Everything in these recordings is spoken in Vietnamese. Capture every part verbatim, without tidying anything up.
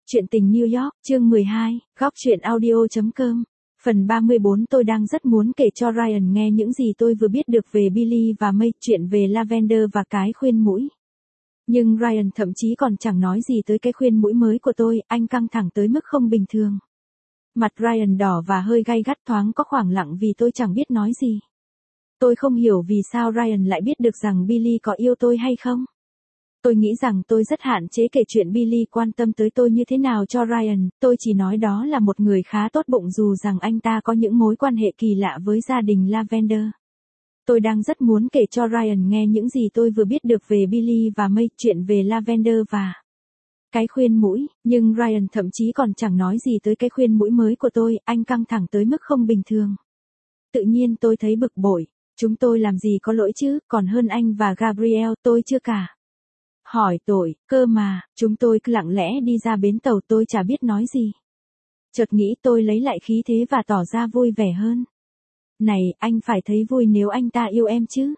Chuyện tình New York, chương mười hai, góc truyện audio.com. Phần ba mươi bốn. Tôi đang rất muốn kể cho Ryan nghe những gì tôi vừa biết được về Billy và May, chuyện về Lavender và cái khuyên mũi. Nhưng Ryan thậm chí còn chẳng nói gì tới cái khuyên mũi mới của tôi, anh căng thẳng tới mức không bình thường. Mặt Ryan đỏ và hơi gay gắt, thoáng có khoảng lặng vì tôi chẳng biết nói gì. Tôi không hiểu vì sao Ryan lại biết được rằng Billy có yêu tôi hay không. Tôi nghĩ rằng tôi rất hạn chế kể chuyện Billy quan tâm tới tôi như thế nào cho Ryan, tôi chỉ nói đó là một người khá tốt bụng dù rằng anh ta có những mối quan hệ kỳ lạ với gia đình Lavender. Tôi đang rất muốn kể cho Ryan nghe những gì tôi vừa biết được về Billy và May, chuyện về Lavender và cái khuyên mũi, nhưng Ryan thậm chí còn chẳng nói gì tới cái khuyên mũi mới của tôi, anh căng thẳng tới mức không bình thường. Tự nhiên tôi thấy bực bội, chúng tôi làm gì có lỗi chứ, còn hơn anh và Gabriel, tôi chưa cả. Hỏi tội, cơ mà, chúng tôi cứ lặng lẽ đi ra bến tàu, tôi chả biết nói gì. Chợt nghĩ tôi lấy lại khí thế và tỏ ra vui vẻ hơn. Này, anh phải thấy vui nếu anh ta yêu em chứ.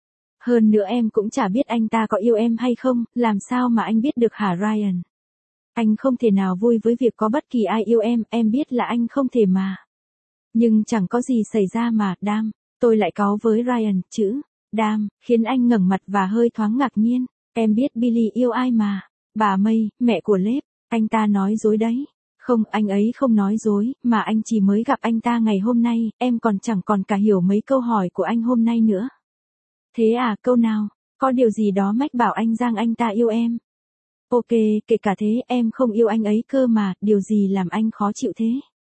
Hơn nữa em cũng chả biết anh ta có yêu em hay không, làm sao mà anh biết được hả Ryan? Anh không thể nào vui với việc có bất kỳ ai yêu em, em biết là anh không thể mà. Nhưng chẳng có gì xảy ra mà, đam, tôi lại cáu với Ryan, chữ, đam, khiến anh ngẩng mặt và hơi thoáng ngạc nhiên. Em biết Billy yêu ai mà, bà May, mẹ của Lếp, anh ta nói dối đấy. Không, anh ấy không nói dối, mà anh chỉ mới gặp anh ta ngày hôm nay, em còn chẳng còn cả hiểu mấy câu hỏi của anh hôm nay nữa. Thế à, câu nào, có điều gì đó mách bảo anh rằng anh ta yêu em. Ok, kể cả thế, em không yêu anh ấy cơ mà, điều gì làm anh khó chịu thế?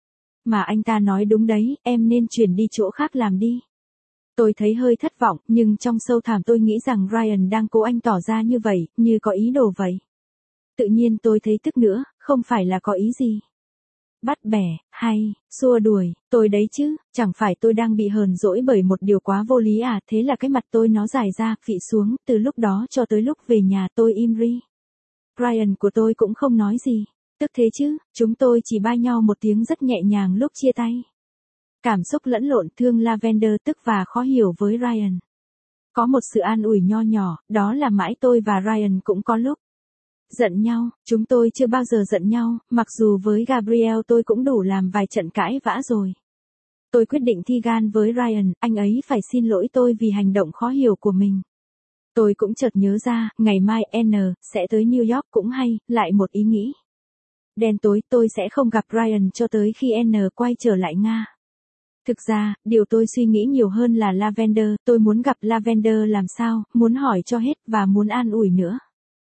Mà anh ta nói đúng đấy, em nên chuyển đi chỗ khác làm đi. Tôi thấy hơi thất vọng, nhưng trong sâu thẳm tôi nghĩ rằng Ryan đang cố anh tỏ ra như vậy, như có ý đồ vậy. Tự nhiên tôi thấy tức nữa, không phải là có ý gì. Bắt bẻ, hay, xua đuổi, tôi đấy chứ, chẳng phải tôi đang bị hờn dỗi bởi một điều quá vô lý à, thế là cái mặt tôi nó dài ra, phị xuống, từ lúc đó cho tới lúc về nhà tôi im ri. Ryan của tôi cũng không nói gì, tức thế chứ, chúng tôi chỉ bái nhau một tiếng rất nhẹ nhàng lúc chia tay. Cảm xúc lẫn lộn, thương Lavender tức và khó hiểu với Ryan. Có một sự an ủi nho nhỏ, đó là mãi tôi và Ryan cũng có lúc giận nhau, chúng tôi chưa bao giờ giận nhau, mặc dù với Gabriel tôi cũng đủ làm vài trận cãi vã rồi. Tôi quyết định thi gan với Ryan, anh ấy phải xin lỗi tôi vì hành động khó hiểu của mình. Tôi cũng chợt nhớ ra, ngày mai N sẽ tới New York cũng hay, lại một ý nghĩ. Đen tối, tôi sẽ không gặp Ryan cho tới khi N quay trở lại Nga. Thực ra, điều tôi suy nghĩ nhiều hơn là Lavender, tôi muốn gặp Lavender làm sao, muốn hỏi cho hết và muốn an ủi nữa.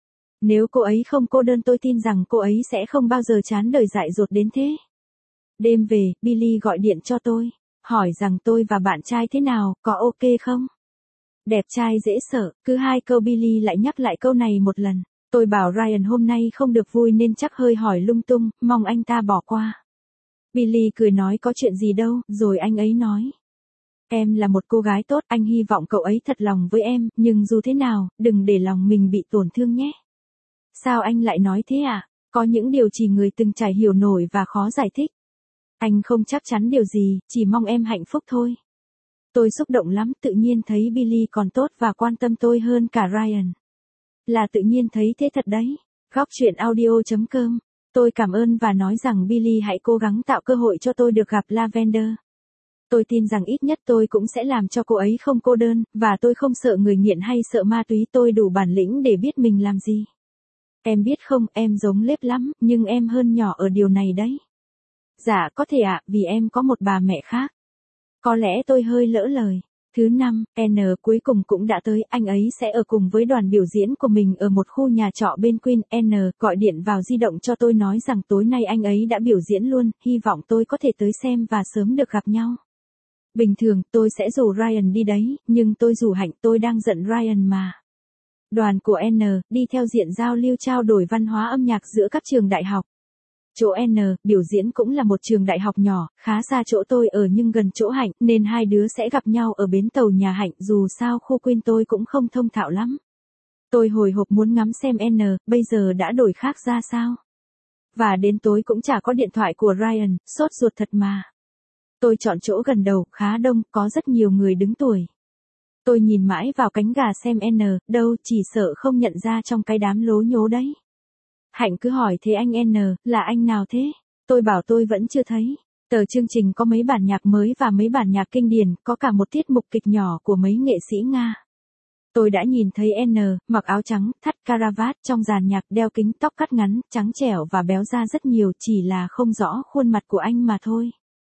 Nếu cô ấy không cô đơn tôi tin rằng cô ấy sẽ không bao giờ chán đời dại dột đến thế. Đêm về, Billy gọi điện cho tôi, hỏi rằng tôi và bạn trai thế nào, có ok không? Đẹp trai dễ sợ, cứ hai câu Billy lại nhắc lại câu này một lần. Tôi bảo Ryan hôm nay không được vui nên chắc hơi hỏi lung tung, mong anh ta bỏ qua. Billy cười nói có chuyện gì đâu, rồi anh ấy nói. Em là một cô gái tốt, anh hy vọng cậu ấy thật lòng với em, nhưng dù thế nào, đừng để lòng mình bị tổn thương nhé. Sao anh lại nói thế à? Có những điều chỉ người từng trải hiểu nổi và khó giải thích. Anh không chắc chắn điều gì, chỉ mong em hạnh phúc thôi. Tôi xúc động lắm, tự nhiên thấy Billy còn tốt và quan tâm tôi hơn cả Ryan. Là tự nhiên thấy thế thật đấy. Góc truyện audio.com. Tôi cảm ơn và nói rằng Billy hãy cố gắng tạo cơ hội cho tôi được gặp Lavender. Tôi tin rằng ít nhất tôi cũng sẽ làm cho cô ấy không cô đơn, và tôi không sợ người nghiện hay sợ ma túy, tôi đủ bản lĩnh để biết mình làm gì. Em biết không, em giống Lếp lắm, nhưng em hơn nhỏ ở điều này đấy. Dạ, có thể ạ, vì em có một bà mẹ khác. Có lẽ tôi hơi lỡ lời. Thứ năm, N cuối cùng cũng đã tới, anh ấy sẽ ở cùng với đoàn biểu diễn của mình ở một khu nhà trọ bên Queen. N gọi điện vào di động cho tôi nói rằng tối nay anh ấy đã biểu diễn luôn, hy vọng tôi có thể tới xem và sớm được gặp nhau. Bình thường, tôi sẽ rủ Ryan đi đấy, nhưng tôi rủ Hạnh, tôi đang giận Ryan mà. Đoàn của N đi theo diện giao lưu trao đổi văn hóa âm nhạc giữa các trường đại học. Chỗ N biểu diễn cũng là một trường đại học nhỏ, khá xa chỗ tôi ở nhưng gần chỗ Hạnh, nên hai đứa sẽ gặp nhau ở bến tàu nhà Hạnh, dù sao khu Queen tôi cũng không thông thạo lắm. Tôi hồi hộp muốn ngắm xem N bây giờ đã đổi khác ra sao. Và đến tối cũng chả có điện thoại của Ryan, sốt ruột thật mà. Tôi chọn chỗ gần đầu, khá đông, có rất nhiều người đứng tuổi. Tôi nhìn mãi vào cánh gà xem N đâu, chỉ sợ không nhận ra trong cái đám lố nhố đấy. Hạnh cứ hỏi thế anh N, là anh nào thế? Tôi bảo tôi vẫn chưa thấy. Tờ chương trình có mấy bản nhạc mới và mấy bản nhạc kinh điển, có cả một tiết mục kịch nhỏ của mấy nghệ sĩ Nga. Tôi đã nhìn thấy N, mặc áo trắng, thắt caravat trong dàn nhạc, đeo kính, tóc cắt ngắn, trắng trẻo và béo ra rất nhiều, chỉ là không rõ khuôn mặt của anh mà thôi.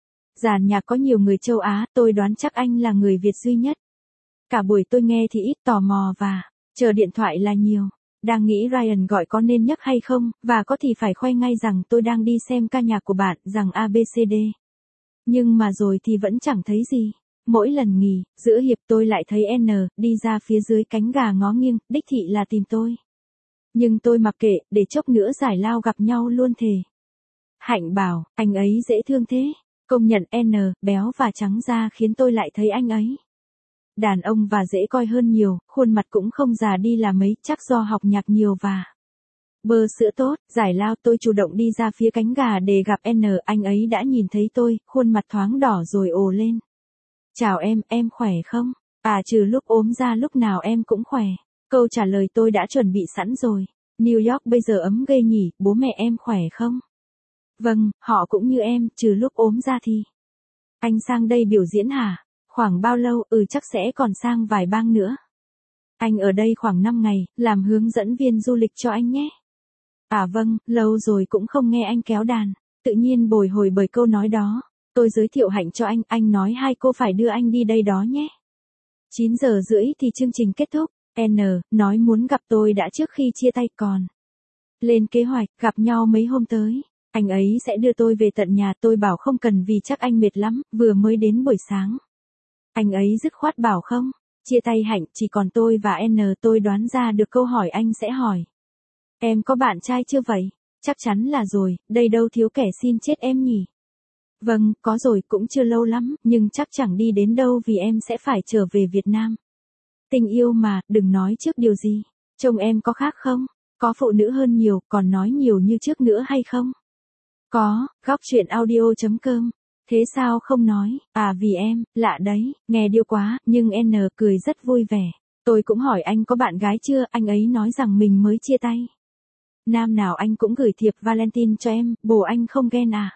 Dàn nhạc có nhiều người châu Á, tôi đoán chắc anh là người Việt duy nhất. Cả buổi tôi nghe thì ít tò mò và chờ điện thoại là nhiều. Đang nghĩ Ryan gọi có nên nhấc hay không, và có thì phải khoe ngay rằng tôi đang đi xem ca nhạc của bạn, rằng a bê xê đê. Nhưng mà rồi thì vẫn chẳng thấy gì. Mỗi lần nghỉ, giữa hiệp tôi lại thấy N, đi ra phía dưới cánh gà ngó nghiêng, đích thị là tìm tôi. Nhưng tôi mặc kệ, để chốc nữa giải lao gặp nhau luôn thề. Hạnh bảo, anh ấy dễ thương thế. Công nhận N, béo và trắng da khiến tôi lại thấy anh ấy đàn ông và dễ coi hơn nhiều, khuôn mặt cũng không già đi là mấy, chắc do học nhạc nhiều và bơ sữa tốt. Giải lao tôi chủ động đi ra phía cánh gà để gặp N, anh ấy đã nhìn thấy tôi, khuôn mặt thoáng đỏ rồi ồ lên. Chào em, em khỏe không? À trừ lúc ốm ra lúc nào em cũng khỏe. Câu trả lời tôi đã chuẩn bị sẵn rồi. New York bây giờ ấm ghê nhỉ, bố mẹ em khỏe không? Vâng, họ cũng như em, trừ lúc ốm ra thì. Anh sang đây biểu diễn hả? Khoảng bao lâu? Ừ chắc sẽ còn sang vài bang nữa. Anh ở đây khoảng năm ngày, làm hướng dẫn viên du lịch cho anh nhé. À vâng, lâu rồi cũng không nghe anh kéo đàn. Tự nhiên bồi hồi bởi câu nói đó. Tôi giới thiệu Hạnh cho anh, anh nói hai cô phải đưa anh đi đây đó nhé. chín giờ rưỡi thì chương trình kết thúc. N, nói muốn gặp tôi đã trước khi chia tay còn. Lên kế hoạch, gặp nhau mấy hôm tới. Anh ấy sẽ đưa tôi về tận nhà, tôi bảo không cần vì chắc anh mệt lắm, vừa mới đến buổi sáng. Anh ấy dứt khoát bảo không. Chia tay Hạnh, chỉ còn tôi và N, tôi đoán ra được câu hỏi anh sẽ hỏi. Em có bạn trai chưa vậy? Chắc chắn là rồi, đây đâu thiếu kẻ xin chết em nhỉ. Vâng, có rồi, cũng chưa lâu lắm, nhưng chắc chẳng đi đến đâu vì em sẽ phải trở về Việt Nam. Tình yêu mà, đừng nói trước điều gì. Trông em có khác không? Có phụ nữ hơn nhiều, còn nói nhiều như trước nữa hay không? Có, góc chuyện audio chấm com. Thế sao không nói? À vì em, lạ đấy, nghe điêu quá, nhưng N cười rất vui vẻ. Tôi cũng hỏi anh có bạn gái chưa, anh ấy nói rằng mình mới chia tay. Nam nào anh cũng gửi thiệp Valentine cho em, bồ anh không ghen à?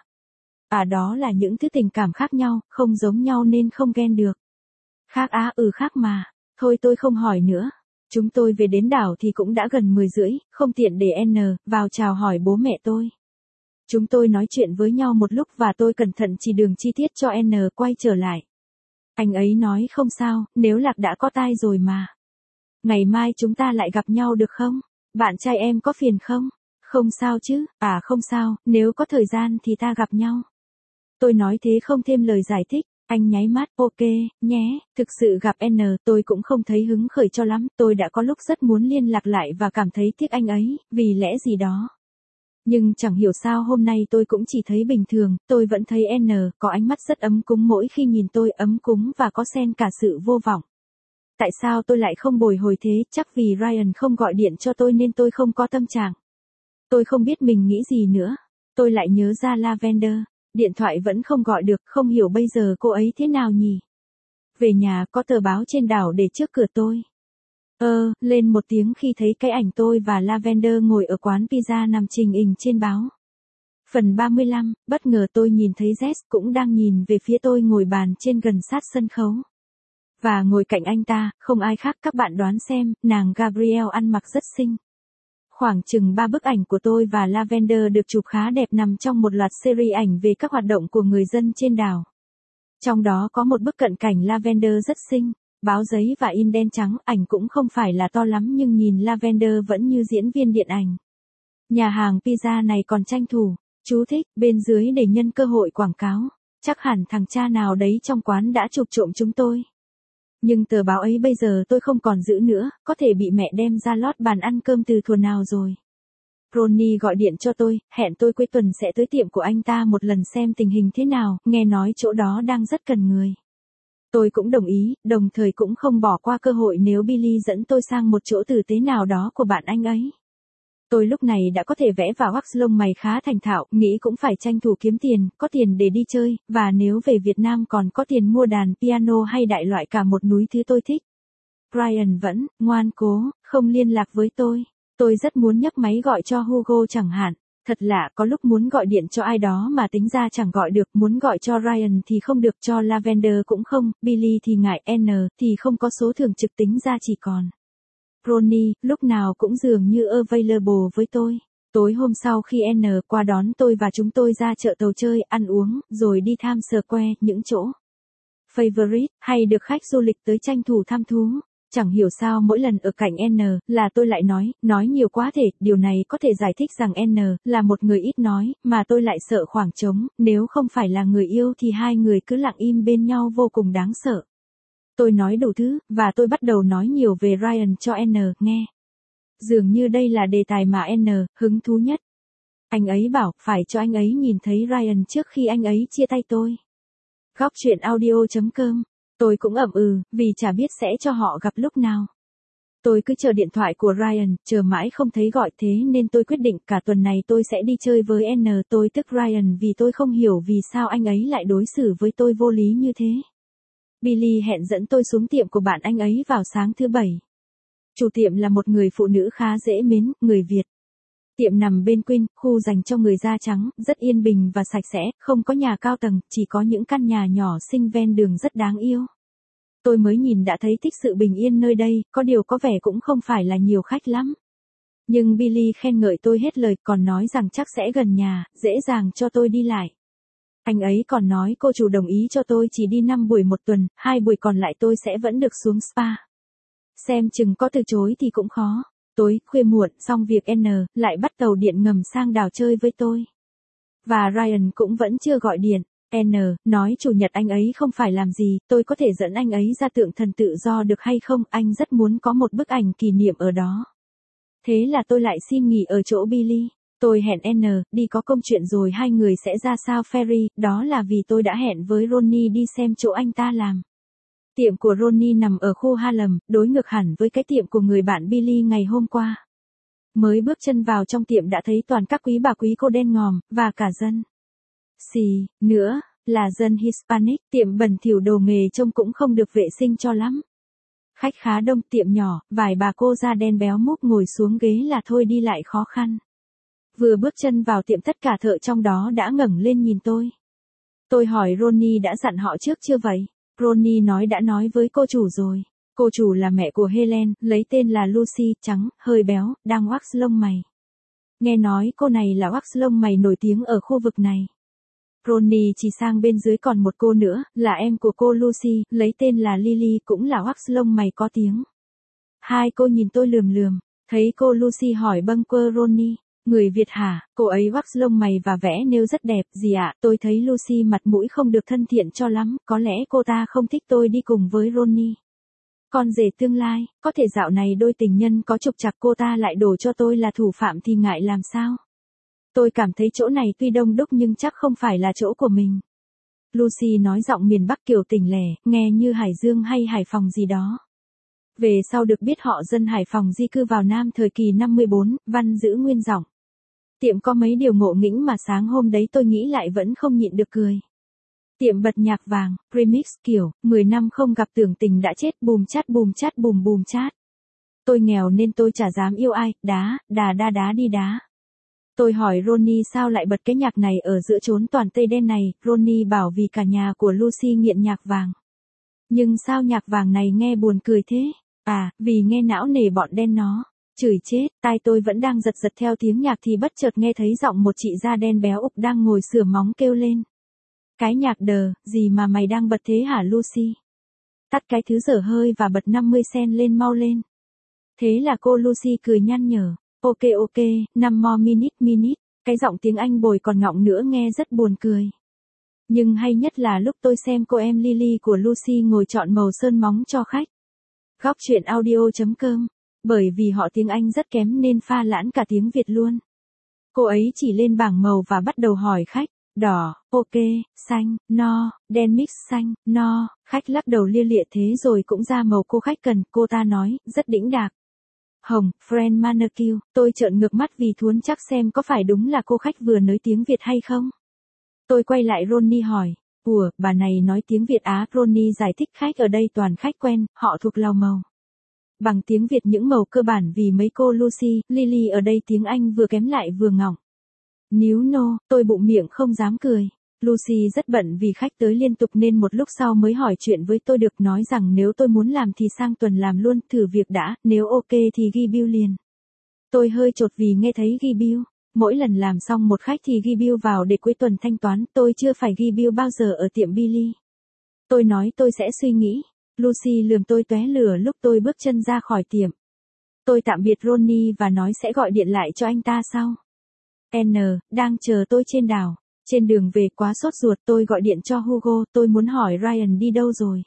À đó là những thứ tình cảm khác nhau, không giống nhau nên không ghen được. Khác á, ừ khác mà. Thôi tôi không hỏi nữa. Chúng tôi về đến đảo thì cũng đã gần mười rưỡi, không tiện để N vào chào hỏi bố mẹ tôi. Chúng tôi nói chuyện với nhau một lúc và tôi cẩn thận chỉ đường chi tiết cho N quay trở lại. Anh ấy nói không sao, nếu Lạc đã có tai rồi mà. Ngày mai chúng ta lại gặp nhau được không? Bạn trai em có phiền không? Không sao chứ, à không sao, nếu có thời gian thì ta gặp nhau. Tôi nói thế không thêm lời giải thích, anh nháy mắt, ok, nhé, thực sự gặp N, tôi cũng không thấy hứng khởi cho lắm, tôi đã có lúc rất muốn liên lạc lại và cảm thấy tiếc anh ấy, vì lẽ gì đó. Nhưng chẳng hiểu sao hôm nay tôi cũng chỉ thấy bình thường, tôi vẫn thấy N có ánh mắt rất ấm cúng mỗi khi nhìn tôi, ấm cúng và có xen cả sự vô vọng. Tại sao tôi lại không bồi hồi thế, chắc vì Ryan không gọi điện cho tôi nên tôi không có tâm trạng. Tôi không biết mình nghĩ gì nữa. Tôi lại nhớ ra Lavender. Điện thoại vẫn không gọi được, không hiểu bây giờ cô ấy thế nào nhỉ. Về nhà có tờ báo trên đảo để trước cửa tôi. Ơ, lên một tiếng khi thấy cái ảnh tôi và Lavender ngồi ở quán pizza nằm trình hình trên báo. Phần ba mươi lăm, bất ngờ tôi nhìn thấy Jess cũng đang nhìn về phía tôi ngồi bàn trên gần sát sân khấu. Và ngồi cạnh anh ta, không ai khác, các bạn đoán xem, nàng Gabrielle ăn mặc rất xinh. Khoảng chừng ba bức ảnh của tôi và Lavender được chụp khá đẹp nằm trong một loạt series ảnh về các hoạt động của người dân trên đảo. Trong đó có một bức cận cảnh Lavender rất xinh, báo giấy và in đen trắng, ảnh cũng không phải là to lắm nhưng nhìn Lavender vẫn như diễn viên điện ảnh. Nhà hàng pizza này còn tranh thủ, chú thích, bên dưới để nhân cơ hội quảng cáo, chắc hẳn thằng cha nào đấy trong quán đã chụp trộm chúng tôi. Nhưng tờ báo ấy bây giờ tôi không còn giữ nữa, có thể bị mẹ đem ra lót bàn ăn cơm từ thuở nào rồi. Ronnie gọi điện cho tôi, hẹn tôi cuối tuần sẽ tới tiệm của anh ta một lần xem tình hình thế nào, nghe nói chỗ đó đang rất cần người. Tôi cũng đồng ý, đồng thời cũng không bỏ qua cơ hội nếu Billy dẫn tôi sang một chỗ tử tế nào đó của bạn anh ấy. Tôi lúc này đã có thể vẽ và wax lông mày khá thành thạo, nghĩ cũng phải tranh thủ kiếm tiền, có tiền để đi chơi, và nếu về Việt Nam còn có tiền mua đàn piano hay đại loại cả một núi thứ tôi thích. Brian vẫn, ngoan cố, không liên lạc với tôi. Tôi rất muốn nhấc máy gọi cho Hugo chẳng hạn. Thật lạ, có lúc muốn gọi điện cho ai đó mà tính ra chẳng gọi được, muốn gọi cho Ryan thì không được, cho Lavender cũng không, Billy thì ngại, N thì không có số thường trực, tính ra chỉ còn Ronnie, lúc nào cũng dường như available với tôi. Tối hôm sau khi N qua đón tôi và chúng tôi ra chợ Tàu chơi, ăn uống, rồi đi Times Square, những chỗ favorite, hay được khách du lịch tới tranh thủ tham thú. Chẳng hiểu sao mỗi lần ở cạnh N là tôi lại nói, nói nhiều quá thể, điều này có thể giải thích rằng N là một người ít nói, mà tôi lại sợ khoảng trống, nếu không phải là người yêu thì hai người cứ lặng im bên nhau vô cùng đáng sợ. Tôi nói đủ thứ, và tôi bắt đầu nói nhiều về Ryan cho N nghe. Dường như đây là đề tài mà N hứng thú nhất. Anh ấy bảo, phải cho anh ấy nhìn thấy Ryan trước khi anh ấy chia tay tôi. Góc chuyện audio chấm com. Tôi cũng ậm ừ, vì chả biết sẽ cho họ gặp lúc nào. Tôi cứ chờ điện thoại của Ryan, chờ mãi không thấy gọi, thế nên tôi quyết định cả tuần này tôi sẽ đi chơi với N. Tôi tức Ryan vì tôi không hiểu vì sao anh ấy lại đối xử với tôi vô lý như thế. Billy hẹn dẫn tôi xuống tiệm của bạn anh ấy vào sáng thứ bảy. Chủ tiệm là một người phụ nữ khá dễ mến, người Việt. Tiệm nằm bên Queen, khu dành cho người da trắng, rất yên bình và sạch sẽ, không có nhà cao tầng, chỉ có những căn nhà nhỏ xinh ven đường rất đáng yêu. Tôi mới nhìn đã thấy thích sự bình yên nơi đây, có điều có vẻ cũng không phải là nhiều khách lắm. Nhưng Billy khen ngợi tôi hết lời, còn nói rằng chắc sẽ gần nhà, dễ dàng cho tôi đi lại. Anh ấy còn nói cô chủ đồng ý cho tôi chỉ đi năm buổi một tuần, hai buổi còn lại tôi sẽ vẫn được xuống spa. Xem chừng có từ chối thì cũng khó. Tối, khuya muộn, xong việc N lại bắt tàu điện ngầm sang đảo chơi với tôi. Và Ryan cũng vẫn chưa gọi điện. N nói chủ nhật anh ấy không phải làm gì, tôi có thể dẫn anh ấy ra tượng thần tự do được hay không, anh rất muốn có một bức ảnh kỷ niệm ở đó. Thế là tôi lại xin nghỉ ở chỗ Billy. Tôi hẹn N đi có công chuyện rồi hai người sẽ ra sao ferry, đó là vì tôi đã hẹn với Ronnie đi xem chỗ anh ta làm. Tiệm của Ronnie nằm ở khu Harlem, đối ngược hẳn với cái tiệm của người bạn Billy ngày hôm qua. Mới bước chân vào trong tiệm đã thấy toàn các quý bà quý cô đen ngòm, và cả dân xì, nữa, là dân Hispanic. Tiệm bẩn thỉu, đồ nghề trông cũng không được vệ sinh cho lắm. Khách khá đông, tiệm nhỏ, vài bà cô da đen béo múp ngồi xuống ghế là thôi đi lại khó khăn. Vừa bước chân vào tiệm tất cả thợ trong đó đã ngẩng lên nhìn tôi. Tôi hỏi Ronnie đã dặn họ trước chưa vậy? Ronnie nói đã nói với cô chủ rồi. Cô chủ là mẹ của Helen, lấy tên là Lucy, trắng, hơi béo, đang wax lông mày. Nghe nói cô này là wax lông mày nổi tiếng ở khu vực này. Ronnie chỉ sang bên dưới còn một cô nữa, là em của cô Lucy, lấy tên là Lily, cũng là wax lông mày có tiếng. Hai cô nhìn tôi lườm lườm, thấy cô Lucy hỏi bâng quơ Ronnie. Người Việt hả? Cô ấy wax lông mày và vẽ nail rất đẹp, gì ạ? À? Tôi thấy Lucy mặt mũi không được thân thiện cho lắm, có lẽ cô ta không thích tôi đi cùng với Ronnie. Con rể tương lai, có thể dạo này đôi tình nhân có trục trặc cô ta lại đổ cho tôi là thủ phạm thì ngại làm sao? Tôi cảm thấy chỗ này tuy đông đúc nhưng chắc không phải là chỗ của mình. Lucy nói giọng miền Bắc kiểu tỉnh lẻ, nghe như Hải Dương hay Hải Phòng gì đó. Về sau được biết họ dân Hải Phòng di cư vào Nam thời kỳ năm mươi bốn, văn giữ nguyên giọng. Tiệm có mấy điều ngộ nghĩnh mà sáng hôm đấy tôi nghĩ lại vẫn không nhịn được cười. Tiệm bật nhạc vàng, remix kiểu, mười năm không gặp tưởng tình đã chết, bùm chát bùm chát bùm bùm chát. Tôi nghèo nên tôi chả dám yêu ai, đá, đà đa đá đi đá. Tôi hỏi Ronnie sao lại bật cái nhạc này ở giữa chốn toàn tây đen này, Ronnie bảo vì cả nhà của Lucy nghiện nhạc vàng. Nhưng sao nhạc vàng này nghe buồn cười thế? À, vì nghe não nề bọn đen nó. Chửi chết, tai tôi vẫn đang giật giật theo tiếng nhạc thì bất chợt nghe thấy giọng một chị da đen béo ục đang ngồi sửa móng kêu lên. Cái nhạc đờ, gì mà mày đang bật thế hả Lucy? Tắt cái thứ dở hơi và bật năm mươi cent lên mau lên. Thế là cô Lucy cười nhăn nhở. Ok ok, năm more minute minute. Cái giọng tiếng Anh bồi còn ngọng nữa nghe rất buồn cười. Nhưng hay nhất là lúc tôi xem cô em Lily của Lucy ngồi chọn màu sơn móng cho khách. Góc chuyện audio chấm com. Bởi vì họ tiếng Anh rất kém nên pha lẫn cả tiếng Việt luôn. Cô ấy chỉ lên bảng màu và bắt đầu hỏi khách. Đỏ, ok, xanh, no, đen mix xanh, no. Khách lắc đầu lia lịa thế rồi cũng ra màu cô khách cần. Cô ta nói, rất đĩnh đạc. Hồng, friend manicure. Tôi trợn ngược mắt vì thuấn chắc xem có phải đúng là cô khách vừa nói tiếng Việt hay không. Tôi quay lại Ronnie hỏi. Ủa, bà này nói tiếng Việt á? Ronnie giải thích khách ở đây toàn khách quen, họ thuộc Lào Màu. Bằng tiếng Việt những màu cơ bản vì mấy cô Lucy, Lily ở đây tiếng Anh vừa kém lại vừa ngọng. Níu nô, tôi bụng miệng không dám cười. Lucy rất bận vì khách tới liên tục nên một lúc sau mới hỏi chuyện với tôi được, nói rằng nếu tôi muốn làm thì sang tuần làm luôn, thử việc đã, nếu ok thì ghi bill liền. Tôi hơi chột vì nghe thấy ghi bill. Mỗi lần làm xong một khách thì ghi bill vào để cuối tuần thanh toán, tôi chưa phải ghi bill bao giờ ở tiệm Billy. Tôi nói tôi sẽ suy nghĩ. Lucy lườm tôi tóe lửa lúc tôi bước chân ra khỏi tiệm. Tôi tạm biệt Ronnie và nói sẽ gọi điện lại cho anh ta sau. N, đang chờ tôi trên đảo. Trên đường về quá sốt ruột tôi gọi điện cho Hugo, tôi muốn hỏi Ryan đi đâu rồi.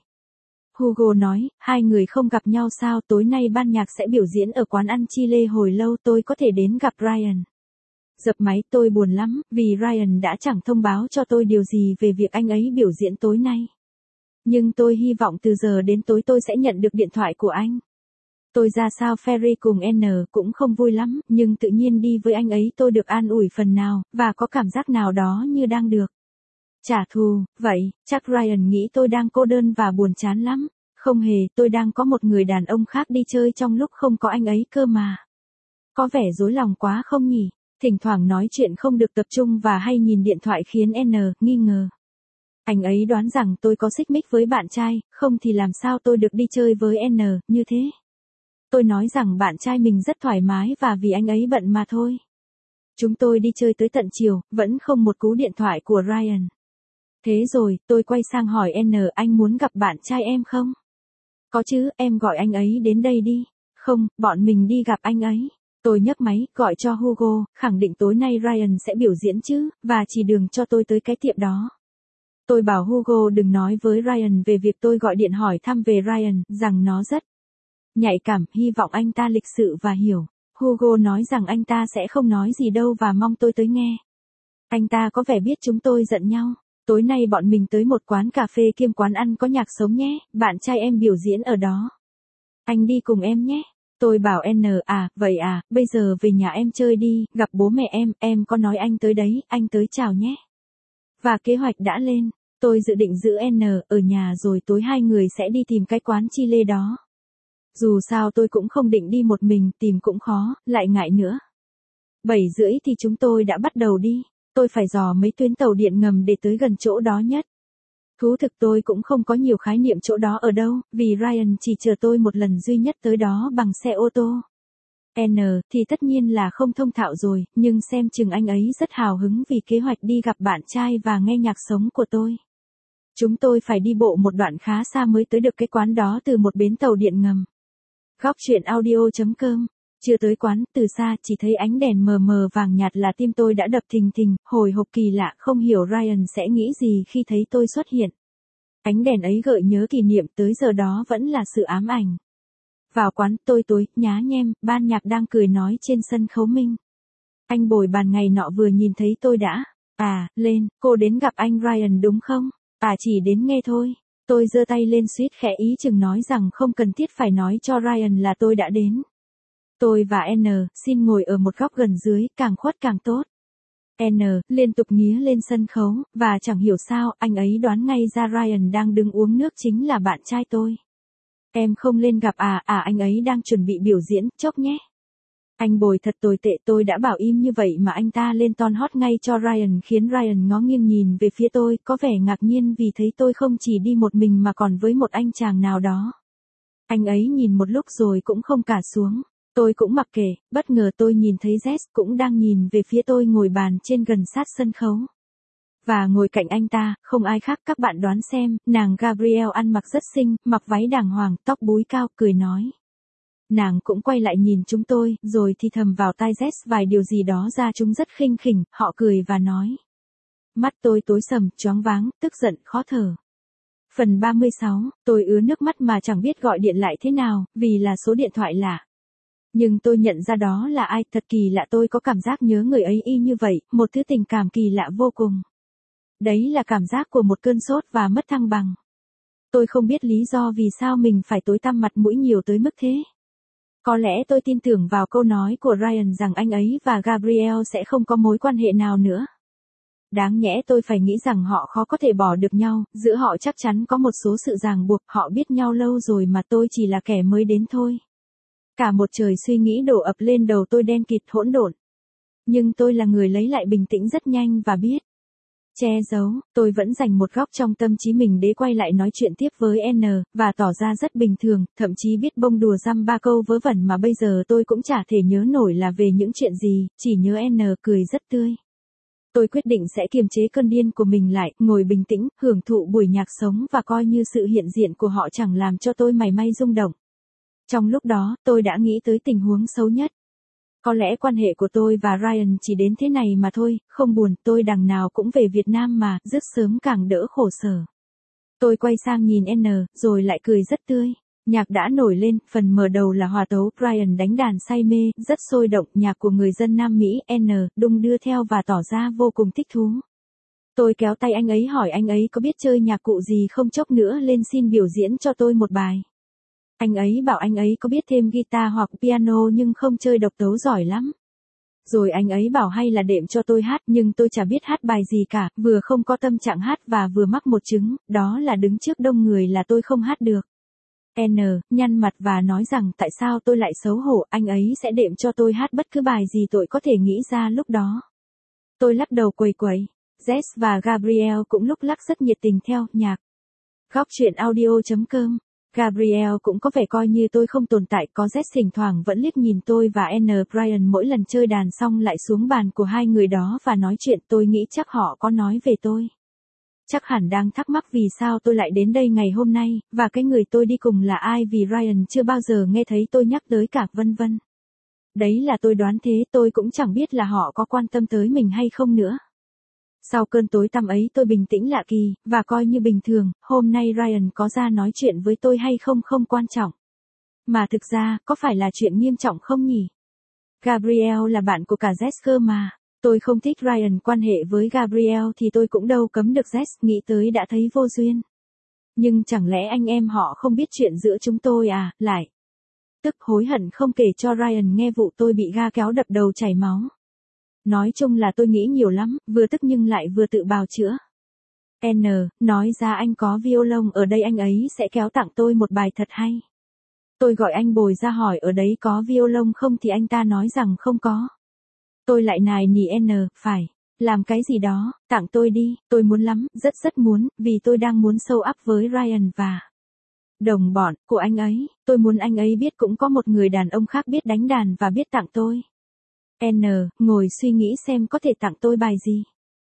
Hugo nói, hai người không gặp nhau sao, tối nay ban nhạc sẽ biểu diễn ở quán ăn Chile hồi lâu, tôi có thể đến gặp Ryan. Dập máy, tôi buồn lắm, vì Ryan đã chẳng thông báo cho tôi điều gì về việc anh ấy biểu diễn tối nay. Nhưng tôi hy vọng từ giờ đến tối tôi sẽ nhận được điện thoại của anh. Tôi ra sao Ferry cùng N cũng không vui lắm, nhưng tự nhiên đi với anh ấy tôi được an ủi phần nào, và có cảm giác nào đó như đang được trả thù. Vậy, chắc Ryan nghĩ tôi đang cô đơn và buồn chán lắm. Không hề, tôi đang có một người đàn ông khác đi chơi trong lúc không có anh ấy cơ mà. Có vẻ rối lòng quá không nhỉ? Thỉnh thoảng nói chuyện không được tập trung và hay nhìn điện thoại khiến N nghi ngờ. Anh ấy đoán rằng tôi có xích mích với bạn trai, không thì làm sao tôi được đi chơi với N như thế. Tôi nói rằng bạn trai mình rất thoải mái và vì anh ấy bận mà thôi. Chúng tôi đi chơi tới tận chiều, vẫn không một cú điện thoại của Ryan. Thế rồi, tôi quay sang hỏi N, anh muốn gặp bạn trai em không? Có chứ, em gọi anh ấy đến đây đi. Không, bọn mình đi gặp anh ấy. Tôi nhấc máy, gọi cho Hugo, khẳng định tối nay Ryan sẽ biểu diễn chứ, và chỉ đường cho tôi tới cái tiệm đó. Tôi bảo Hugo đừng nói với Ryan về việc tôi gọi điện hỏi thăm về Ryan, rằng nó rất nhạy cảm, hy vọng anh ta lịch sự và hiểu. Hugo nói rằng anh ta sẽ không nói gì đâu và mong tôi tới nghe. Anh ta có vẻ biết chúng tôi giận nhau. Tối nay bọn mình tới một quán cà phê kiêm quán ăn có nhạc sống nhé, bạn trai em biểu diễn ở đó. Anh đi cùng em nhé. Tôi bảo N, à, vậy à, bây giờ về nhà em chơi đi, gặp bố mẹ em, em có nói anh tới đấy, anh tới chào nhé. Và kế hoạch đã lên, tôi dự định giữ N ở nhà rồi tối hai người sẽ đi tìm cái quán Chile đó. Dù sao tôi cũng không định đi một mình, tìm cũng khó, lại ngại nữa. bảy rưỡi thì chúng tôi đã bắt đầu đi, tôi phải dò mấy tuyến tàu điện ngầm để tới gần chỗ đó nhất. Thú thực tôi cũng không có nhiều khái niệm chỗ đó ở đâu, vì Ryan chỉ chờ tôi một lần duy nhất tới đó bằng xe ô tô. N thì tất nhiên là không thông thạo rồi, nhưng xem chừng anh ấy rất hào hứng vì kế hoạch đi gặp bạn trai và nghe nhạc sống của tôi. Chúng tôi phải đi bộ một đoạn khá xa mới tới được cái quán đó từ một bến tàu điện ngầm. Góc truyện audio.com. Chưa tới quán, từ xa chỉ thấy ánh đèn mờ mờ vàng nhạt là tim tôi đã đập thình thình, hồi hộp kỳ lạ, không hiểu Ryan sẽ nghĩ gì khi thấy tôi xuất hiện. Ánh đèn ấy gợi nhớ kỷ niệm tới giờ đó vẫn là sự ám ảnh. Vào quán, tôi tối, nhá nhem, ban nhạc đang cười nói trên sân khấu minh. Anh bồi bàn ngày nọ vừa nhìn thấy tôi đã. À, lên, cô đến gặp anh Ryan đúng không? À chỉ đến nghe thôi. Tôi giơ tay lên suýt khẽ ý chừng nói rằng không cần thiết phải nói cho Ryan là tôi đã đến. Tôi và N xin ngồi ở một góc gần dưới, càng khuất càng tốt. N liên tục nghía lên sân khấu, và chẳng hiểu sao, anh ấy đoán ngay ra Ryan đang đứng uống nước chính là bạn trai tôi. Em không lên gặp à, à anh ấy đang chuẩn bị biểu diễn, chốc nhé. Anh bồi thật tồi tệ, tôi đã bảo im như vậy mà anh ta lên ton hót ngay cho Ryan khiến Ryan ngó nghiêng nhìn về phía tôi, có vẻ ngạc nhiên vì thấy tôi không chỉ đi một mình mà còn với một anh chàng nào đó. Anh ấy nhìn một lúc rồi cũng không cả xuống. Tôi cũng mặc kệ, bất ngờ tôi nhìn thấy Jess cũng đang nhìn về phía tôi ngồi bàn trên gần sát sân khấu. Và ngồi cạnh anh ta, không ai khác, các bạn đoán xem, nàng Gabrielle ăn mặc rất xinh, mặc váy đàng hoàng, tóc búi cao, cười nói. Nàng cũng quay lại nhìn chúng tôi, rồi thì thầm vào tai Jess vài điều gì đó ra, chúng rất khinh khỉnh, họ cười và nói. Mắt tôi tối sầm, choáng váng, tức giận, khó thở. Phần ba mươi sáu, tôi ứa nước mắt mà chẳng biết gọi điện lại thế nào, vì là số điện thoại lạ. Nhưng tôi nhận ra đó là ai, thật kỳ lạ, tôi có cảm giác nhớ người ấy y như vậy, một thứ tình cảm kỳ lạ vô cùng. Đấy là cảm giác của một cơn sốt và mất thăng bằng. Tôi không biết lý do vì sao mình phải tối tăm mặt mũi nhiều tới mức thế. Có lẽ tôi tin tưởng vào câu nói của Ryan rằng anh ấy và Gabrielle sẽ không có mối quan hệ nào nữa. Đáng nhẽ tôi phải nghĩ rằng họ khó có thể bỏ được nhau, giữa họ chắc chắn có một số sự ràng buộc, họ biết nhau lâu rồi mà tôi chỉ là kẻ mới đến thôi. Cả một trời suy nghĩ đổ ập lên đầu tôi đen kịt hỗn độn. Nhưng tôi là người lấy lại bình tĩnh rất nhanh và biết che giấu, tôi vẫn dành một góc trong tâm trí mình để quay lại nói chuyện tiếp với N, và tỏ ra rất bình thường, thậm chí biết bông đùa dăm ba câu vớ vẩn mà bây giờ tôi cũng chả thể nhớ nổi là về những chuyện gì, chỉ nhớ N cười rất tươi. Tôi quyết định sẽ kiềm chế cơn điên của mình lại, ngồi bình tĩnh, hưởng thụ buổi nhạc sống và coi như sự hiện diện của họ chẳng làm cho tôi mảy may rung động. Trong lúc đó, tôi đã nghĩ tới tình huống xấu nhất. Có lẽ quan hệ của tôi và Ryan chỉ đến thế này mà thôi, không buồn, tôi đằng nào cũng về Việt Nam mà, dứt sớm càng đỡ khổ sở. Tôi quay sang nhìn N, rồi lại cười rất tươi. Nhạc đã nổi lên, phần mở đầu là hòa tấu, Ryan đánh đàn say mê, rất sôi động, nhạc của người dân Nam Mỹ, N, đung đưa theo và tỏ ra vô cùng thích thú. Tôi kéo tay anh ấy hỏi anh ấy có biết chơi nhạc cụ gì không, chốc nữa lên xin biểu diễn cho tôi một bài. Anh ấy bảo anh ấy có biết thêm guitar hoặc piano nhưng không chơi độc tấu giỏi lắm. Rồi anh ấy bảo hay là đệm cho tôi hát, nhưng tôi chả biết hát bài gì cả, vừa không có tâm trạng hát và vừa mắc một chứng, đó là đứng trước đông người là tôi không hát được. N, nhăn mặt và nói rằng tại sao tôi lại xấu hổ, anh ấy sẽ đệm cho tôi hát bất cứ bài gì tôi có thể nghĩ ra lúc đó. Tôi lắc đầu quầy quầy. Jess và Gabriel cũng lúc lắc rất nhiệt tình theo nhạc. Góc chuyện audio chấm com. Gabriel cũng có vẻ coi như tôi không tồn tại, có Jess thỉnh thoảng vẫn liếc nhìn tôi và N. Brian mỗi lần chơi đàn xong lại xuống bàn của hai người đó và nói chuyện, tôi nghĩ chắc họ có nói về tôi. Chắc hẳn đang thắc mắc vì sao tôi lại đến đây ngày hôm nay, và cái người tôi đi cùng là ai vì Ryan chưa bao giờ nghe thấy tôi nhắc tới cả vân vân. Đấy là tôi đoán thế, tôi cũng chẳng biết là họ có quan tâm tới mình hay không nữa. Sau cơn tối tăm ấy tôi bình tĩnh lạ kỳ, và coi như bình thường, hôm nay Ryan có ra nói chuyện với tôi hay không không quan trọng. Mà thực ra, có phải là chuyện nghiêm trọng không nhỉ? Gabriel là bạn của cả Jess mà. Tôi không thích Ryan quan hệ với Gabriel thì tôi cũng đâu cấm được Jess, nghĩ tới đã thấy vô duyên. Nhưng chẳng lẽ anh em họ không biết chuyện giữa chúng tôi à, lại. Tức hối hận không kể cho Ryan nghe vụ tôi bị ga kéo đập đầu chảy máu. Nói chung là tôi nghĩ nhiều lắm, vừa tức nhưng lại vừa tự bào chữa. N, nói ra anh có violon ở đây anh ấy sẽ kéo tặng tôi một bài thật hay. Tôi gọi anh Bồi ra hỏi ở đấy có violon không thì anh ta nói rằng không có. Tôi lại nài nỉ N, phải, làm cái gì đó, tặng tôi đi, tôi muốn lắm, rất rất muốn, vì tôi đang muốn show up với Ryan và đồng bọn của anh ấy, tôi muốn anh ấy biết cũng có một người đàn ông khác biết đánh đàn và biết tặng tôi. N, ngồi suy nghĩ xem có thể tặng tôi bài gì.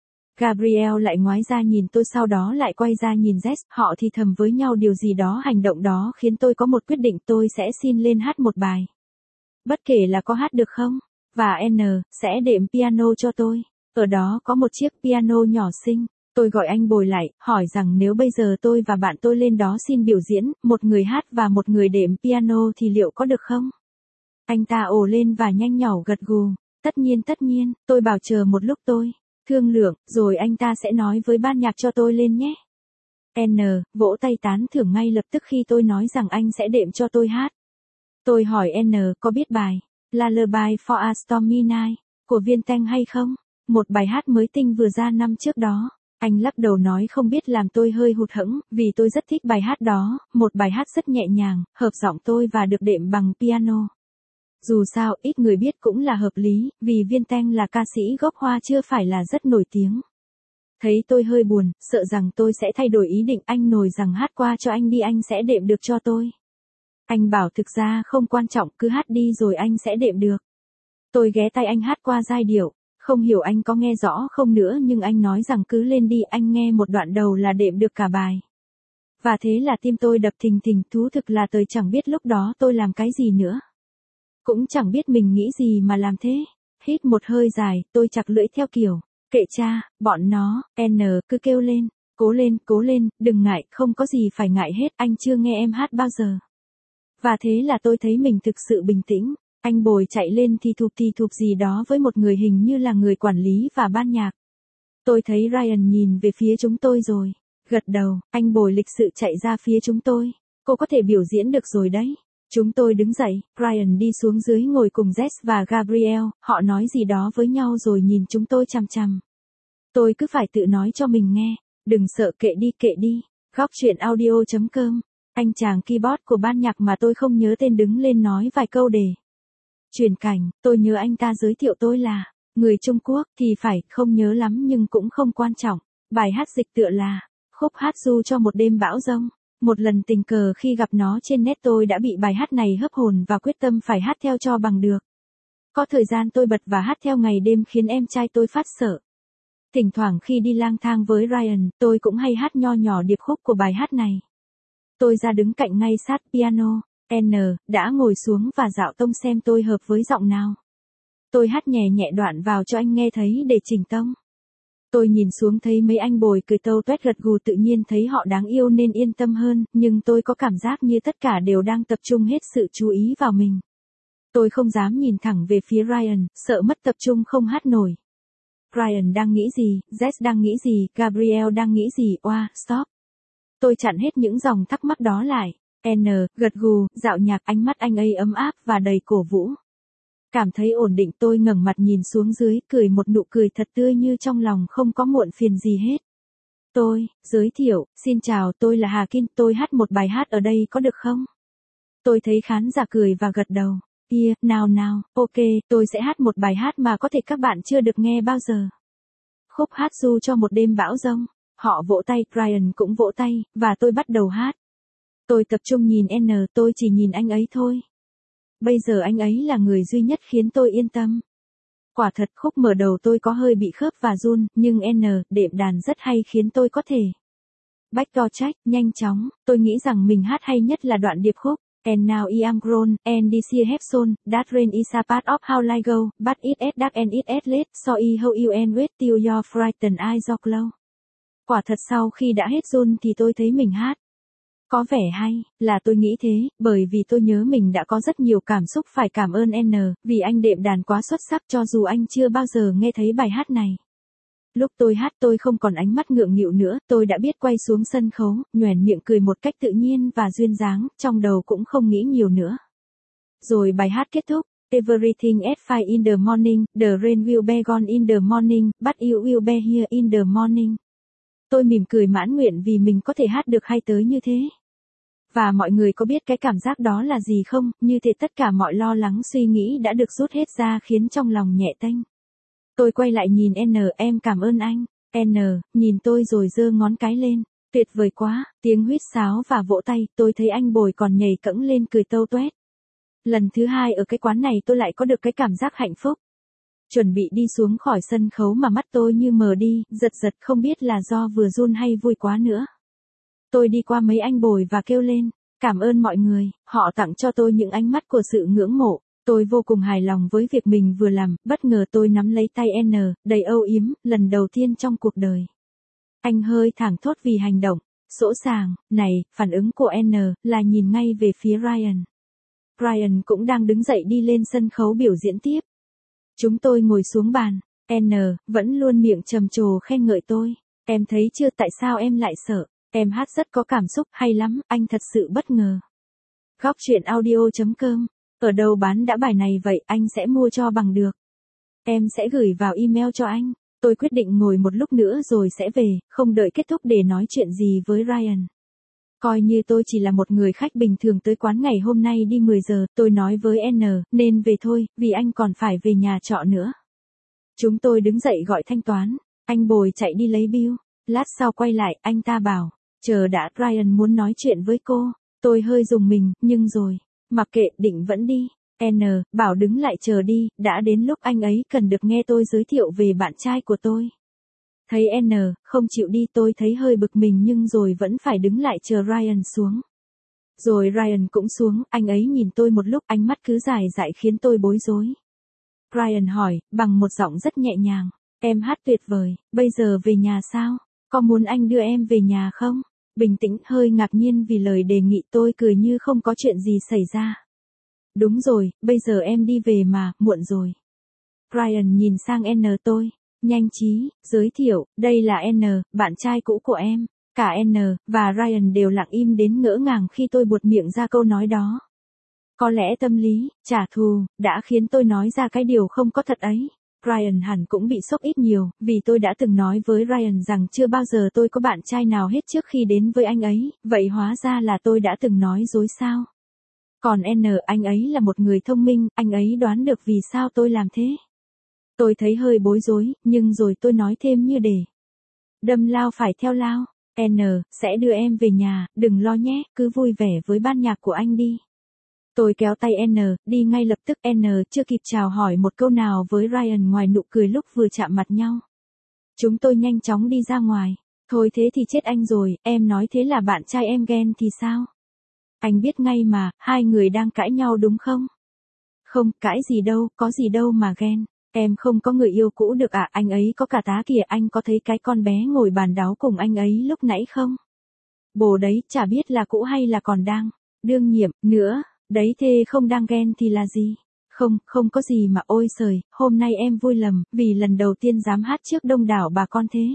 Gabriel lại ngoái ra nhìn tôi sau đó lại quay ra nhìn Jess, họ thì thầm với nhau điều gì đó, hành động đó khiến tôi có một quyết định, tôi sẽ xin lên hát một bài. Bất kể là có hát được không, và N, sẽ đệm piano cho tôi. Ở đó có một chiếc piano nhỏ xinh. Tôi gọi anh Bồi lại, hỏi rằng nếu bây giờ tôi và bạn tôi lên đó xin biểu diễn, một người hát và một người đệm piano thì liệu có được không? Anh ta ồ lên và nhanh nhỏ gật gù. Tất nhiên tất nhiên, tôi bảo chờ một lúc tôi thương lượng, rồi anh ta sẽ nói với ban nhạc cho tôi lên nhé. N, vỗ tay tán thưởng ngay lập tức khi tôi nói rằng anh sẽ đệm cho tôi hát. Tôi hỏi N có biết bài Lullaby for a Stormy Night của Viên Teng hay không? Một bài hát mới tinh vừa ra năm trước đó. Anh lắc đầu nói không biết, làm tôi hơi hụt hẫng, vì tôi rất thích bài hát đó, một bài hát rất nhẹ nhàng, hợp giọng tôi và được đệm bằng piano. Dù sao, ít người biết cũng là hợp lý, vì Viên Teng là ca sĩ gốc Hoa chưa phải là rất nổi tiếng. Thấy tôi hơi buồn, sợ rằng tôi sẽ thay đổi ý định, anh nồi rằng hát qua cho anh đi, anh sẽ đệm được cho tôi. Anh bảo thực ra không quan trọng, cứ hát đi rồi anh sẽ đệm được. Tôi ghé tay anh hát qua giai điệu, không hiểu anh có nghe rõ không nữa nhưng anh nói rằng cứ lên đi, anh nghe một đoạn đầu là đệm được cả bài. Và thế là tim tôi đập thình thình, thú thực là tôi chẳng biết lúc đó tôi làm cái gì nữa. Cũng chẳng biết mình nghĩ gì mà làm thế. Hít một hơi dài, tôi chặt lưỡi theo kiểu, kệ cha, bọn nó, N, cứ kêu lên, cố lên, cố lên, đừng ngại, không có gì phải ngại hết, anh chưa nghe em hát bao giờ. Và thế là tôi thấy mình thực sự bình tĩnh. Anh Bồi chạy lên thì thụp thì thụp gì đó với một người hình như là người quản lý và ban nhạc. Tôi thấy Ryan nhìn về phía chúng tôi rồi. Gật đầu, anh Bồi lịch sự chạy ra phía chúng tôi. Cô có thể biểu diễn được rồi đấy. Chúng tôi đứng dậy, Ryan đi xuống dưới ngồi cùng Jess và Gabriel, họ nói gì đó với nhau rồi nhìn chúng tôi chằm chằm. Tôi cứ phải tự nói cho mình nghe, đừng sợ, kệ đi kệ đi. Góc chuyện audio chấm com Anh chàng keyboard của ban nhạc mà tôi không nhớ tên đứng lên nói vài câu để chuyển cảnh, tôi nhớ anh ta giới thiệu tôi là người Trung Quốc thì phải, không nhớ lắm nhưng cũng không quan trọng. Bài hát dịch tựa là khúc hát du cho một đêm bão giông. Một lần tình cờ khi gặp nó trên net tôi đã bị bài hát này hấp hồn và quyết tâm phải hát theo cho bằng được. Có thời gian tôi bật và hát theo ngày đêm khiến em trai tôi phát sợ. Thỉnh thoảng khi đi lang thang với Ryan, tôi cũng hay hát nho nhỏ điệp khúc của bài hát này. Tôi ra đứng cạnh ngay sát piano, N đã ngồi xuống và dạo tông xem tôi hợp với giọng nào. Tôi hát nhẹ nhẹ đoạn vào cho anh nghe thấy để chỉnh tông. Tôi nhìn xuống thấy mấy anh bồi cười tâu toét gật gù, tự nhiên thấy họ đáng yêu nên yên tâm hơn, nhưng tôi có cảm giác như tất cả đều đang tập trung hết sự chú ý vào mình. Tôi không dám nhìn thẳng về phía Ryan, sợ mất tập trung không hát nổi. Ryan đang nghĩ gì, Jess đang nghĩ gì, Gabriel đang nghĩ gì, oa, stop. Tôi chặn hết những dòng thắc mắc đó lại. N, gật gù, dạo nhạc, ánh mắt anh ấy ấm áp và đầy cổ vũ. Cảm thấy ổn định tôi ngẩng mặt nhìn xuống dưới, cười một nụ cười thật tươi như trong lòng không có muộn phiền gì hết. Tôi, giới thiệu, xin chào, tôi là Hà Kim, tôi hát một bài hát ở đây có được không? Tôi thấy khán giả cười và gật đầu. Yeah, nào nào, ok, tôi sẽ hát một bài hát mà có thể các bạn chưa được nghe bao giờ. Khúc hát du cho một đêm bão giông. Họ vỗ tay, Ryan cũng vỗ tay, và tôi bắt đầu hát. Tôi tập trung nhìn N, tôi chỉ nhìn anh ấy thôi. Bây giờ anh ấy là người duy nhất khiến tôi yên tâm. Quả thật khúc mở đầu tôi có hơi bị khớp và run, nhưng N, đệm đàn rất hay khiến tôi có thể backdoor check, nhanh chóng, tôi nghĩ rằng mình hát hay nhất là đoạn điệp khúc. And now I am grown, and this year have shown, that rain is a part of how life go, but it is dark and it is late, so I how you and wait till your frightened eyes are closed. Quả thật sau khi đã hết run thì tôi thấy mình hát có vẻ hay, là tôi nghĩ thế, bởi vì tôi nhớ mình đã có rất nhiều cảm xúc, phải cảm ơn N, vì anh đệm đàn quá xuất sắc cho dù anh chưa bao giờ nghe thấy bài hát này. Lúc tôi hát tôi không còn ánh mắt ngượng nghịu nữa, tôi đã biết quay xuống sân khấu, nhoẻn miệng cười một cách tự nhiên và duyên dáng, trong đầu cũng không nghĩ nhiều nữa. Rồi bài hát kết thúc. Everything is fine in the morning, the rain will be gone in the morning, but you will be here in the morning. Tôi mỉm cười mãn nguyện vì mình có thể hát được hay tới như thế. Và mọi người có biết cái cảm giác đó là gì không, như thế tất cả mọi lo lắng suy nghĩ đã được rút hết ra khiến trong lòng nhẹ tênh. Tôi quay lại nhìn N, em cảm ơn anh. N, nhìn tôi rồi giơ ngón cái lên. Tuyệt vời quá, tiếng huýt sáo và vỗ tay, tôi thấy anh bồi còn nhảy cẫng lên cười tâu toét. Lần thứ hai ở cái quán này tôi lại có được cái cảm giác hạnh phúc. Chuẩn bị đi xuống khỏi sân khấu mà mắt tôi như mờ đi, giật giật không biết là do vừa run hay vui quá nữa. Tôi đi qua mấy anh bồi và kêu lên, cảm ơn mọi người, họ tặng cho tôi những ánh mắt của sự ngưỡng mộ. Tôi vô cùng hài lòng với việc mình vừa làm, bất ngờ tôi nắm lấy tay N, đầy âu yếm, lần đầu tiên trong cuộc đời. Anh hơi thảng thốt vì hành động, sỗ sàng, này, phản ứng của N, là nhìn ngay về phía Ryan. Ryan cũng đang đứng dậy đi lên sân khấu biểu diễn tiếp. Chúng tôi ngồi xuống bàn, N, vẫn luôn miệng trầm trồ khen ngợi tôi. Em thấy chưa, tại sao em lại sợ, em hát rất có cảm xúc, hay lắm, anh thật sự bất ngờ. Góc truyện audio chấm com. Ở đâu bán đã bài này vậy, anh sẽ mua cho bằng được. Em sẽ gửi vào email cho anh. Tôi quyết định ngồi một lúc nữa rồi sẽ về, không đợi kết thúc để nói chuyện gì với Ryan. Coi như tôi chỉ là một người khách bình thường tới quán ngày hôm nay đi mười giờ, tôi nói với N, nên về thôi, vì anh còn phải về nhà trọ nữa. Chúng tôi đứng dậy gọi thanh toán, anh bồi chạy đi lấy bill. Lát sau quay lại, anh ta bảo, chờ đã, Ryan muốn nói chuyện với cô. Tôi hơi rùng mình, nhưng rồi. Mặc kệ, định vẫn đi. N, bảo đứng lại chờ đi, đã đến lúc anh ấy cần được nghe tôi giới thiệu về bạn trai của tôi. Thấy N, không chịu đi tôi thấy hơi bực mình nhưng rồi vẫn phải đứng lại chờ Ryan xuống. Rồi Ryan cũng xuống, anh ấy nhìn tôi một lúc ánh mắt cứ dài dại khiến tôi bối rối. Ryan hỏi, bằng một giọng rất nhẹ nhàng, em hát tuyệt vời, bây giờ về nhà sao? Có muốn anh đưa em về nhà không? Bình tĩnh, hơi ngạc nhiên vì lời đề nghị tôi cười như không có chuyện gì xảy ra. Đúng rồi, bây giờ em đi về mà, muộn rồi. Ryan nhìn sang N tôi, nhanh trí, giới thiệu, đây là N, bạn trai cũ của em. Cả N và Ryan đều lặng im đến ngỡ ngàng khi tôi buột miệng ra câu nói đó. Có lẽ tâm lý, trả thù, đã khiến tôi nói ra cái điều không có thật ấy. Ryan hẳn cũng bị sốc ít nhiều, vì tôi đã từng nói với Ryan rằng chưa bao giờ tôi có bạn trai nào hết trước khi đến với anh ấy, vậy hóa ra là tôi đã từng nói dối sao? Còn N, anh ấy là một người thông minh, anh ấy đoán được vì sao tôi làm thế. Tôi thấy hơi bối rối, nhưng rồi tôi nói thêm như để đâm lao phải theo lao. N, sẽ đưa em về nhà, đừng lo nhé, cứ vui vẻ với ban nhạc của anh đi. Tôi kéo tay N, đi ngay lập tức. N chưa kịp chào hỏi một câu nào với Ryan ngoài nụ cười lúc vừa chạm mặt nhau. Chúng tôi nhanh chóng đi ra ngoài. Thôi thế thì chết anh rồi, em nói thế là bạn trai em ghen thì sao? Anh biết ngay mà, hai người đang cãi nhau đúng không? Không, cãi gì đâu, có gì đâu mà ghen. Em không có người yêu cũ được à, anh ấy có cả tá kìa, anh có thấy cái con bé ngồi bàn đáo cùng anh ấy lúc nãy không? Bồ đấy, chả biết là cũ hay là còn đang đương nhiệm nữa, đấy thế không đang ghen thì là gì? Không, không có gì mà ôi trời, hôm nay em vui lầm, vì lần đầu tiên dám hát trước đông đảo bà con thế.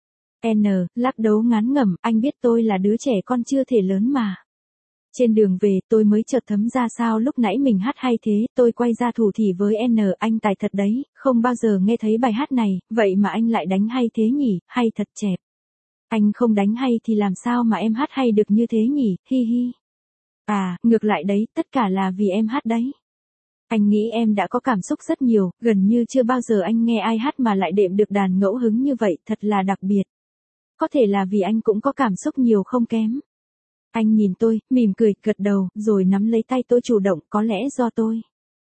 N, lắc đầu ngán ngẩm, anh biết tôi là đứa trẻ con chưa thể lớn mà. Trên đường về, tôi mới chợt thấm ra sao lúc nãy mình hát hay thế, tôi quay ra thủ thỉ với N, anh tài thật đấy, không bao giờ nghe thấy bài hát này, vậy mà anh lại đánh hay thế nhỉ, hay thật chẹp. Anh không đánh hay thì làm sao mà em hát hay được như thế nhỉ, hi hi. À, ngược lại đấy, tất cả là vì em hát đấy. Anh nghĩ em đã có cảm xúc rất nhiều, gần như chưa bao giờ anh nghe ai hát mà lại đệm được đàn ngẫu hứng như vậy, thật là đặc biệt. Có thể là vì anh cũng có cảm xúc nhiều không kém. Anh nhìn tôi, mỉm cười, gật đầu, rồi nắm lấy tay tôi chủ động, có lẽ do tôi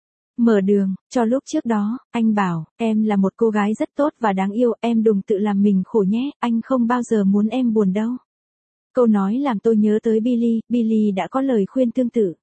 mở đường, cho lúc trước đó, anh bảo, em là một cô gái rất tốt và đáng yêu, em đừng tự làm mình khổ nhé, anh không bao giờ muốn em buồn đâu. Câu nói làm tôi nhớ tới Billy, Billy đã có lời khuyên tương tự.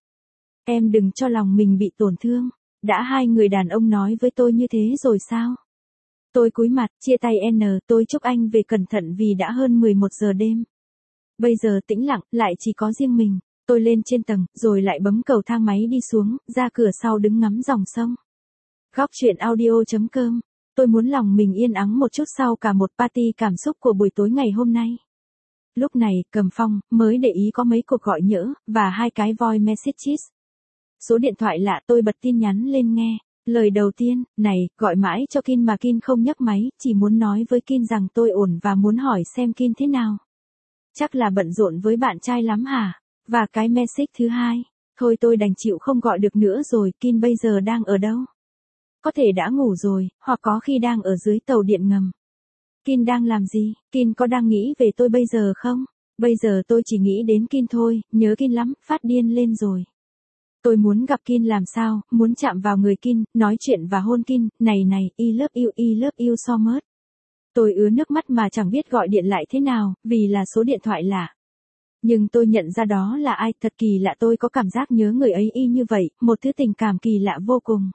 Em đừng cho lòng mình bị tổn thương. Đã hai người đàn ông nói với tôi như thế rồi sao? Tôi cúi mặt, chia tay N, tôi chúc anh về cẩn thận vì đã hơn mười một giờ đêm. Bây giờ tĩnh lặng, lại chỉ có riêng mình. Tôi lên trên tầng, rồi lại bấm cầu thang máy đi xuống, ra cửa sau đứng ngắm dòng sông. Góc truyện audio chấm com. Tôi muốn lòng mình yên ắng một chút sau cả một party cảm xúc của buổi tối ngày hôm nay. Lúc này, cầm phong, mới để ý có mấy cuộc gọi nhỡ, và hai cái voice messages. Số điện thoại lạ, tôi bật tin nhắn lên nghe. Lời đầu tiên, này, gọi mãi cho Kin mà Kin không nhấc máy, chỉ muốn nói với Kin rằng tôi ổn và muốn hỏi xem Kin thế nào. Chắc là bận rộn với bạn trai lắm hả? Và cái message thứ hai, thôi tôi đành chịu không gọi được nữa rồi, Kin bây giờ đang ở đâu? Có thể đã ngủ rồi, hoặc có khi đang ở dưới tàu điện ngầm. Kin đang làm gì? Kin có đang nghĩ về tôi bây giờ không? Bây giờ tôi chỉ nghĩ đến Kin thôi, nhớ Kin lắm, phát điên lên rồi. Tôi muốn gặp Kin làm sao, muốn chạm vào người Kin, nói chuyện và hôn Kin, này này, I love you, I love you so much. Tôi ứa nước mắt mà chẳng biết gọi điện lại thế nào, vì là số điện thoại lạ. Nhưng tôi nhận ra đó là ai, thật kỳ lạ, tôi có cảm giác nhớ người ấy y như vậy, một thứ tình cảm kỳ lạ vô cùng.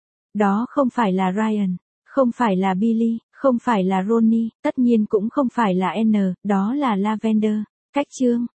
Đó không phải là Ryan, không phải là Billy, không phải là Ronnie, tất nhiên cũng không phải là N, đó là Lavender. Cách chương